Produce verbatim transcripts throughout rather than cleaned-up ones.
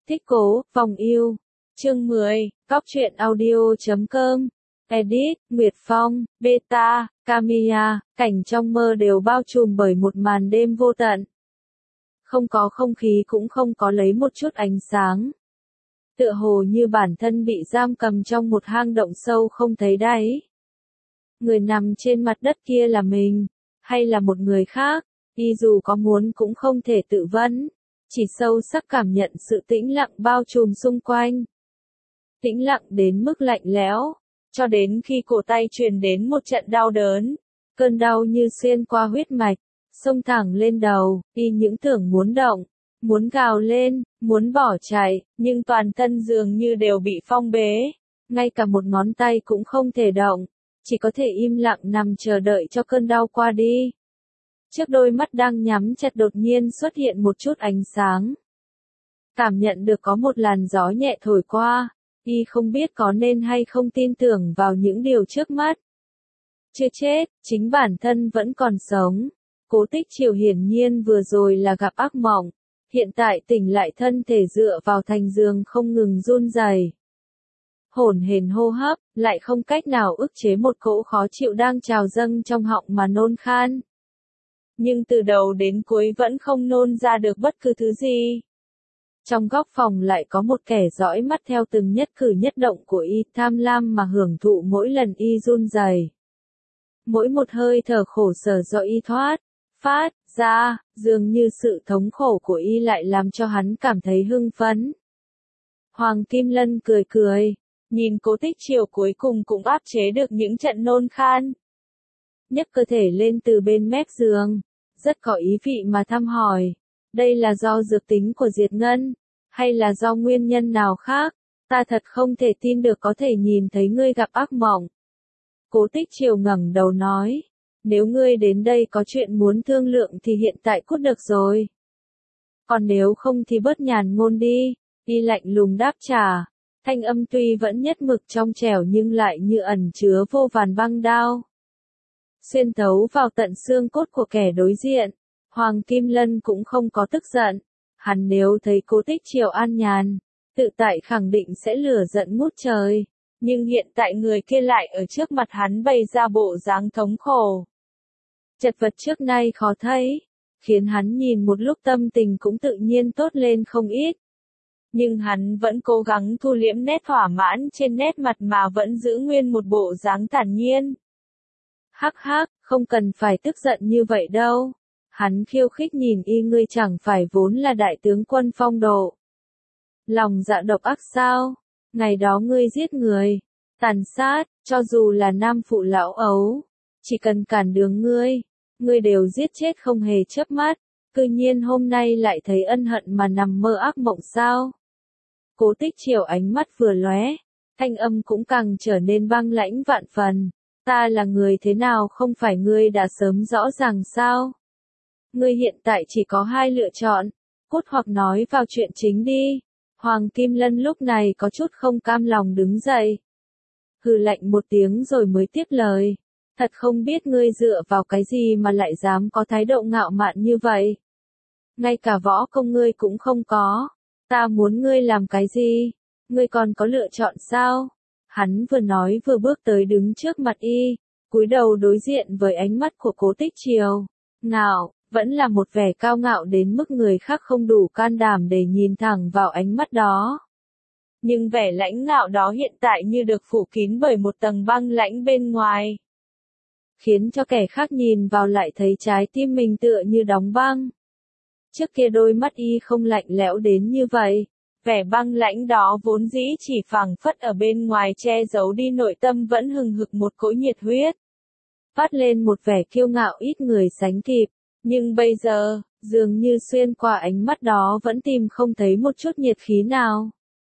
Thích cố, vòng yêu. Chương mười, Cóc truyện audio chấm com. Edit, Nguyệt Phong, Beta, Camilla, cảnh trong mơ đều bao trùm bởi một màn đêm vô tận. Không có không khí cũng không có lấy một chút ánh sáng. Tựa hồ như bản thân bị giam cầm trong một hang động sâu không thấy đáy. Người nằm trên mặt đất kia là mình, hay là một người khác, y dù có muốn cũng không thể tự vấn, chỉ sâu sắc cảm nhận sự tĩnh lặng bao trùm xung quanh. Tĩnh lặng đến mức lạnh lẽo, cho đến khi cổ tay truyền đến một trận đau đớn, cơn đau như xuyên qua huyết mạch, xông thẳng lên đầu, y những tưởng muốn động, muốn gào lên, muốn bỏ chạy, nhưng toàn thân dường như đều bị phong bế, ngay cả một ngón tay cũng không thể động, chỉ có thể im lặng nằm chờ đợi cho cơn đau qua đi. Trước đôi mắt đang nhắm chặt đột nhiên xuất hiện một chút ánh sáng. Cảm nhận được có một làn gió nhẹ thổi qua, y không biết có nên hay không tin tưởng vào những điều trước mắt. Chưa chết, chính bản thân vẫn còn sống. Cố Tích Triều hiển nhiên vừa rồi là gặp ác mộng, hiện tại tỉnh lại thân thể dựa vào thành giường không ngừng run rẩy. Hổn hển hô hấp, lại không cách nào ức chế một cỗ khó chịu đang trào dâng trong họng mà nôn khan. Nhưng từ đầu đến cuối vẫn không nôn ra được bất cứ thứ gì. Trong góc phòng lại có một kẻ dõi mắt theo từng nhất cử nhất động của y, tham lam mà hưởng thụ mỗi lần y run rẩy. Mỗi một hơi thở khổ sở do y thoát, phát ra, dường như sự thống khổ của y lại làm cho hắn cảm thấy hưng phấn. Hoàng Kim Lân cười cười, nhìn Cố Tích Triều cuối cùng cũng áp chế được những trận nôn khan. Nhấc cơ thể lên từ bên mép giường, rất có ý vị mà thăm hỏi, đây là do dược tính của Diệt Ngân, hay là do nguyên nhân nào khác, ta thật không thể tin được có thể nhìn thấy ngươi gặp ác mộng. Cố Tích Triều ngẩng đầu nói, nếu ngươi đến đây có chuyện muốn thương lượng thì hiện tại cút được rồi. Còn nếu không thì bớt nhàn ngôn đi, y lạnh lùng đáp trả, thanh âm tuy vẫn nhất mực trong trẻo nhưng lại như ẩn chứa vô vàn băng đao. Xuyên thấu vào tận xương cốt của kẻ đối diện, Hoàng Kim Lân cũng không có tức giận, hắn nếu thấy Cố Tích Triều an nhàn, tự tại khẳng định sẽ lửa giận ngút trời, nhưng hiện tại người kia lại ở trước mặt hắn bày ra bộ dáng thống khổ. Chật vật trước nay khó thấy, khiến hắn nhìn một lúc tâm tình cũng tự nhiên tốt lên không ít. Nhưng hắn vẫn cố gắng thu liễm nét thỏa mãn trên nét mặt mà vẫn giữ nguyên một bộ dáng thản nhiên. Hắc hắc, không cần phải tức giận như vậy đâu. Hắn khiêu khích nhìn y, ngươi chẳng phải vốn là đại tướng quân phong độ. Lòng dạ độc ác sao? Ngày đó ngươi giết người, tàn sát, cho dù là nam phụ lão ấu, chỉ cần cản đường ngươi, ngươi đều giết chết không hề chớp mắt, cư nhiên hôm nay lại thấy ân hận mà nằm mơ ác mộng sao? Cố Tích Triều ánh mắt vừa lóe, thanh âm cũng càng trở nên băng lãnh vạn phần, ta là người thế nào không phải ngươi đã sớm rõ ràng sao? Ngươi hiện tại chỉ có hai lựa chọn, cút hoặc nói vào chuyện chính đi. Hoàng Kim Lân lúc này có chút không cam lòng đứng dậy. Hừ lạnh một tiếng rồi mới tiếp lời. Thật không biết ngươi dựa vào cái gì mà lại dám có thái độ ngạo mạn như vậy. Ngay cả võ công ngươi cũng không có. Ta muốn ngươi làm cái gì? Ngươi còn có lựa chọn sao? Hắn vừa nói vừa bước tới đứng trước mặt y, cúi đầu đối diện với ánh mắt của Cố Tích Triều. Ngạo, vẫn là một vẻ cao ngạo đến mức người khác không đủ can đảm để nhìn thẳng vào ánh mắt đó. Nhưng vẻ lãnh ngạo đó hiện tại như được phủ kín bởi một tầng băng lãnh bên ngoài. Khiến cho kẻ khác nhìn vào lại thấy trái tim mình tựa như đóng băng. Trước kia đôi mắt y không lạnh lẽo đến như vậy. Vẻ băng lãnh đó vốn dĩ chỉ phảng phất ở bên ngoài che giấu đi nội tâm vẫn hừng hực một cỗ nhiệt huyết. Phát lên một vẻ kiêu ngạo ít người sánh kịp. Nhưng bây giờ, dường như xuyên qua ánh mắt đó vẫn tìm không thấy một chút nhiệt khí nào.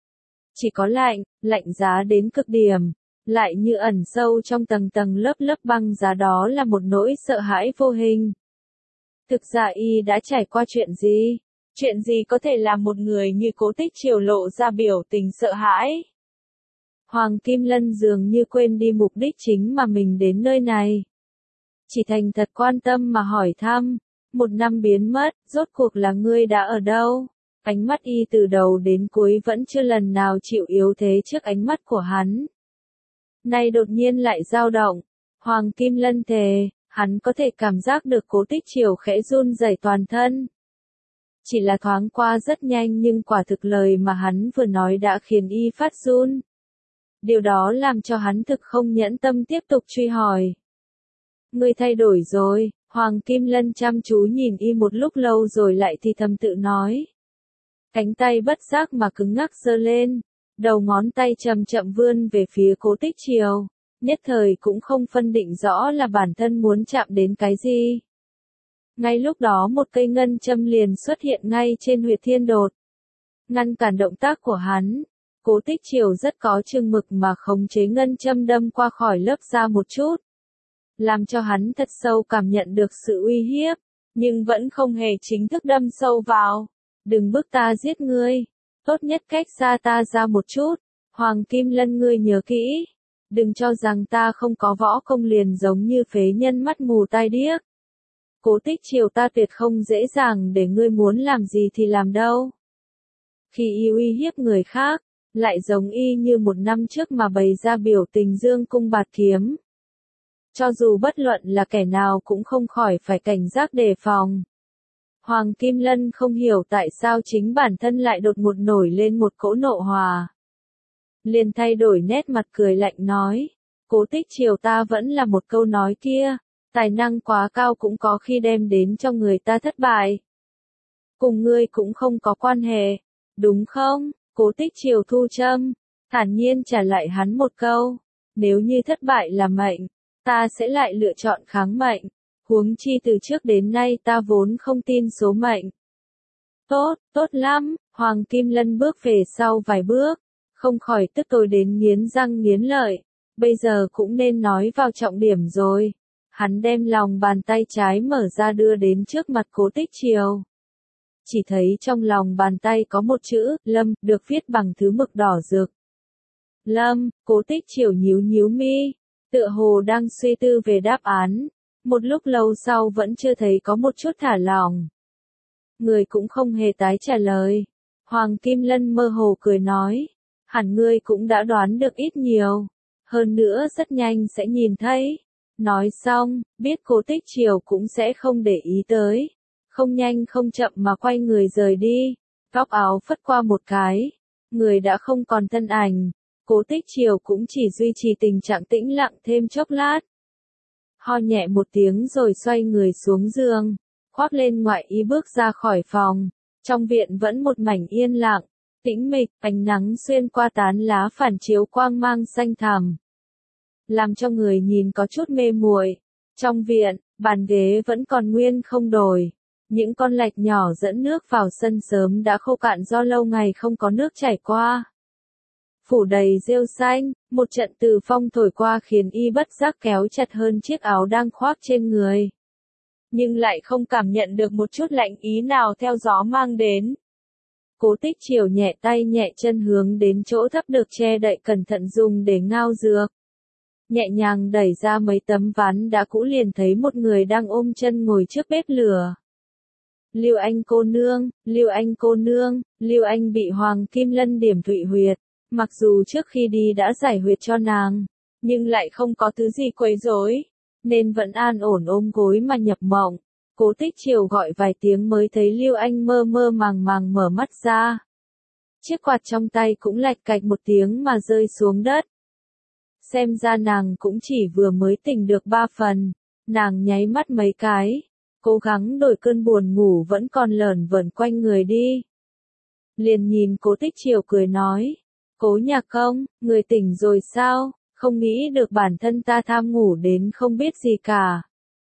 Chỉ có lạnh, lạnh giá đến cực điểm, lại như ẩn sâu trong tầng tầng lớp lớp băng giá đó là một nỗi sợ hãi vô hình. Thực ra y đã trải qua chuyện gì? Chuyện gì có thể làm một người như Cố Tích Triều lộ ra biểu tình sợ hãi? Hoàng Kim Lân dường như quên đi mục đích chính mà mình đến nơi này. Chỉ thành thật quan tâm mà hỏi thăm, một năm biến mất, rốt cuộc là ngươi đã ở đâu? Ánh mắt y từ đầu đến cuối vẫn chưa lần nào chịu yếu thế trước ánh mắt của hắn. Nay đột nhiên lại dao động. Hoàng Kim Lân thề, hắn có thể cảm giác được Cố Tích Triều khẽ run rẩy toàn thân. Chỉ là thoáng qua rất nhanh nhưng quả thực lời mà hắn vừa nói đã khiến y phát run. Điều đó làm cho hắn thực không nhẫn tâm tiếp tục truy hỏi. Ngươi thay đổi rồi, Hoàng Kim Lân chăm chú nhìn y một lúc lâu rồi lại thì thầm tự nói. Cánh tay bất giác mà cứng ngắc giơ lên, đầu ngón tay chậm chậm vươn về phía Cố Tích Triều, nhất thời cũng không phân định rõ là bản thân muốn chạm đến cái gì. Ngay lúc đó một cây ngân châm liền xuất hiện ngay trên huyệt thiên đột. Ngăn cản động tác của hắn, Cố Tích Triều rất có chừng mực mà khống chế ngân châm đâm qua khỏi lớp da một chút. Làm cho hắn thật sâu cảm nhận được sự uy hiếp, nhưng vẫn không hề chính thức đâm sâu vào. Đừng bức ta giết ngươi, tốt nhất cách xa ta ra một chút, Hoàng Kim Lân ngươi nhớ kỹ. Đừng cho rằng ta không có võ công liền giống như phế nhân mắt mù tai điếc. Cố Tích Triều ta tuyệt không dễ dàng để ngươi muốn làm gì thì làm đâu. Khi y uy hiếp người khác, lại giống y như một năm trước mà bày ra biểu tình dương cung bạt kiếm. Cho dù bất luận là kẻ nào cũng không khỏi phải cảnh giác đề phòng. Hoàng Kim Lân không hiểu tại sao chính bản thân lại đột ngột nổi lên một cỗ nộ hòa. Liền thay đổi nét mặt cười lạnh nói, Cố Tích Triều ta vẫn là một câu nói kia, tài năng quá cao cũng có khi đem đến cho người ta thất bại. Cùng ngươi cũng không có quan hệ, đúng không? Cố Tích Triều thu châm, thản nhiên trả lại hắn một câu, nếu như thất bại là mệnh, ta sẽ lại lựa chọn kháng mệnh, huống chi từ trước đến nay ta vốn không tin số mệnh. Tốt, tốt lắm, Hoàng Kim Lân bước về sau vài bước, không khỏi tức tối đến nghiến răng nghiến lợi, bây giờ cũng nên nói vào trọng điểm rồi. Hắn đem lòng bàn tay trái mở ra đưa đến trước mặt Cố Tích Triều. Chỉ thấy trong lòng bàn tay có một chữ, Lâm, được viết bằng thứ mực đỏ rực. Lâm, Cố Tích Triều nhíu nhíu mi, tựa hồ đang suy tư về đáp án. Một lúc lâu sau vẫn chưa thấy có một chút thả lỏng. Người cũng không hề tái trả lời. Hoàng Kim Lân mơ hồ cười nói, hẳn ngươi cũng đã đoán được ít nhiều. Hơn nữa rất nhanh sẽ nhìn thấy. Nói xong, biết Cố Tích Triều cũng sẽ không để ý tới. Không nhanh không chậm mà quay người rời đi. Góc áo phất qua một cái. Người đã không còn thân ảnh. Cố Tích Triều cũng chỉ duy trì tình trạng tĩnh lặng thêm chốc lát. Ho nhẹ một tiếng rồi xoay người xuống giường. Khoác lên ngoại y bước ra khỏi phòng. Trong viện vẫn một mảnh yên lặng. Tĩnh mịch, ánh nắng xuyên qua tán lá phản chiếu quang mang xanh thẳm, làm cho người nhìn có chút mê muội. Trong viện, bàn ghế vẫn còn nguyên không đổi. Những con lạch nhỏ dẫn nước vào sân sớm đã khô cạn do lâu ngày không có nước chảy qua. Phủ đầy rêu xanh, một trận từ phong thổi qua khiến y bất giác kéo chặt hơn chiếc áo đang khoác trên người. Nhưng lại không cảm nhận được một chút lạnh ý nào theo gió mang đến. Cố Tích Triều nhẹ tay nhẹ chân hướng đến chỗ thấp được che đậy cẩn thận dùng để ngao dược. Nhẹ nhàng đẩy ra mấy tấm ván đã cũ liền thấy một người đang ôm chân ngồi trước bếp lửa. Lưu Anh cô nương, Lưu Anh cô nương, Lưu Anh bị Hoàng Kim Lân điểm thụy huyệt, mặc dù trước khi đi đã giải huyệt cho nàng, nhưng lại không có thứ gì quấy rối, nên vẫn an ổn ôm gối mà nhập mộng. Cố Tích Triều gọi vài tiếng mới thấy Lưu Anh mơ mơ màng màng mở mắt ra. Chiếc quạt trong tay cũng lạch cạch một tiếng mà rơi xuống đất. Xem ra nàng cũng chỉ vừa mới tỉnh được ba phần, nàng nháy mắt mấy cái, cố gắng đổi cơn buồn ngủ vẫn còn lởn vởn quanh người đi. Liền nhìn Cố Tích Triều cười nói, Cố nhạc công, người tỉnh rồi sao, không nghĩ được bản thân ta tham ngủ đến không biết gì cả.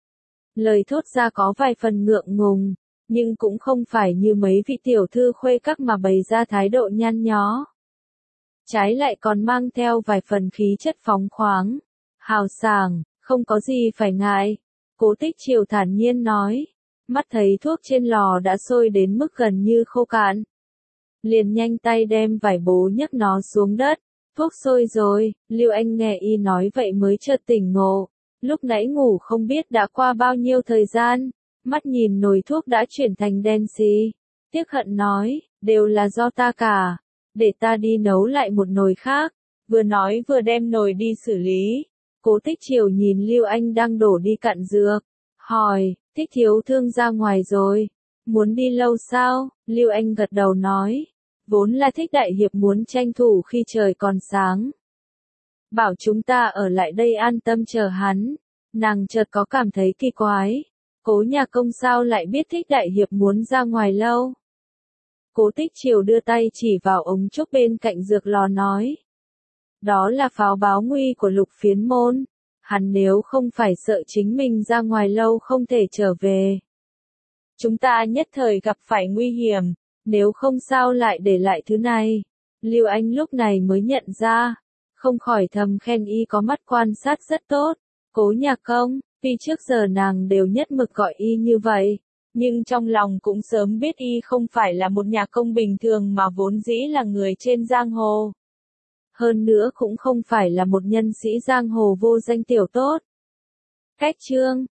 Lời thốt ra có vài phần ngượng ngùng, nhưng cũng không phải như mấy vị tiểu thư khuê các mà bày ra thái độ nhăn nhó. Trái lại còn mang theo vài phần khí chất phóng khoáng, hào sảng, không có gì phải ngại. Cố Tích Triều thản nhiên nói, mắt thấy thuốc trên lò đã sôi đến mức gần như khô cạn. Liền nhanh tay đem vải bố nhấc nó xuống đất, thuốc sôi rồi, Lưu Anh nghe y nói vậy mới chợt tỉnh ngộ. Lúc nãy ngủ không biết đã qua bao nhiêu thời gian, mắt nhìn nồi thuốc đã chuyển thành đen xì. Tiếc hận nói, Đều là do ta cả. Để ta đi nấu lại một nồi khác. Vừa nói vừa đem nồi đi xử lý. Cố Tích Triều nhìn Lưu Anh đang đổ đi cặn dược. Hỏi, Thích thiếu thương ra ngoài rồi. Muốn đi lâu sao? Lưu Anh gật đầu nói. Vốn là Thích đại hiệp muốn tranh thủ khi trời còn sáng. Bảo chúng ta ở lại đây an tâm chờ hắn. Nàng chợt có cảm thấy kỳ quái. Cố nhà công sao lại biết Thích đại hiệp muốn ra ngoài lâu? Cố Tích Triều đưa tay chỉ vào ống trúc bên cạnh dược lò nói. Đó là pháo báo nguy của Lục Phiến môn. Hắn nếu không phải sợ chính mình ra ngoài lâu không thể trở về. Chúng ta nhất thời gặp phải nguy hiểm, nếu không sao lại để lại thứ này. Lưu Anh lúc này mới nhận ra, không khỏi thầm khen y có mắt quan sát rất tốt. Cố nhà công, tuy trước giờ nàng đều nhất mực gọi y như vậy, nhưng trong lòng cũng sớm biết y không phải là một nhà công bình thường mà vốn dĩ là người trên giang hồ. Hơn nữa cũng không phải là một nhân sĩ giang hồ vô danh tiểu tốt. Cách chương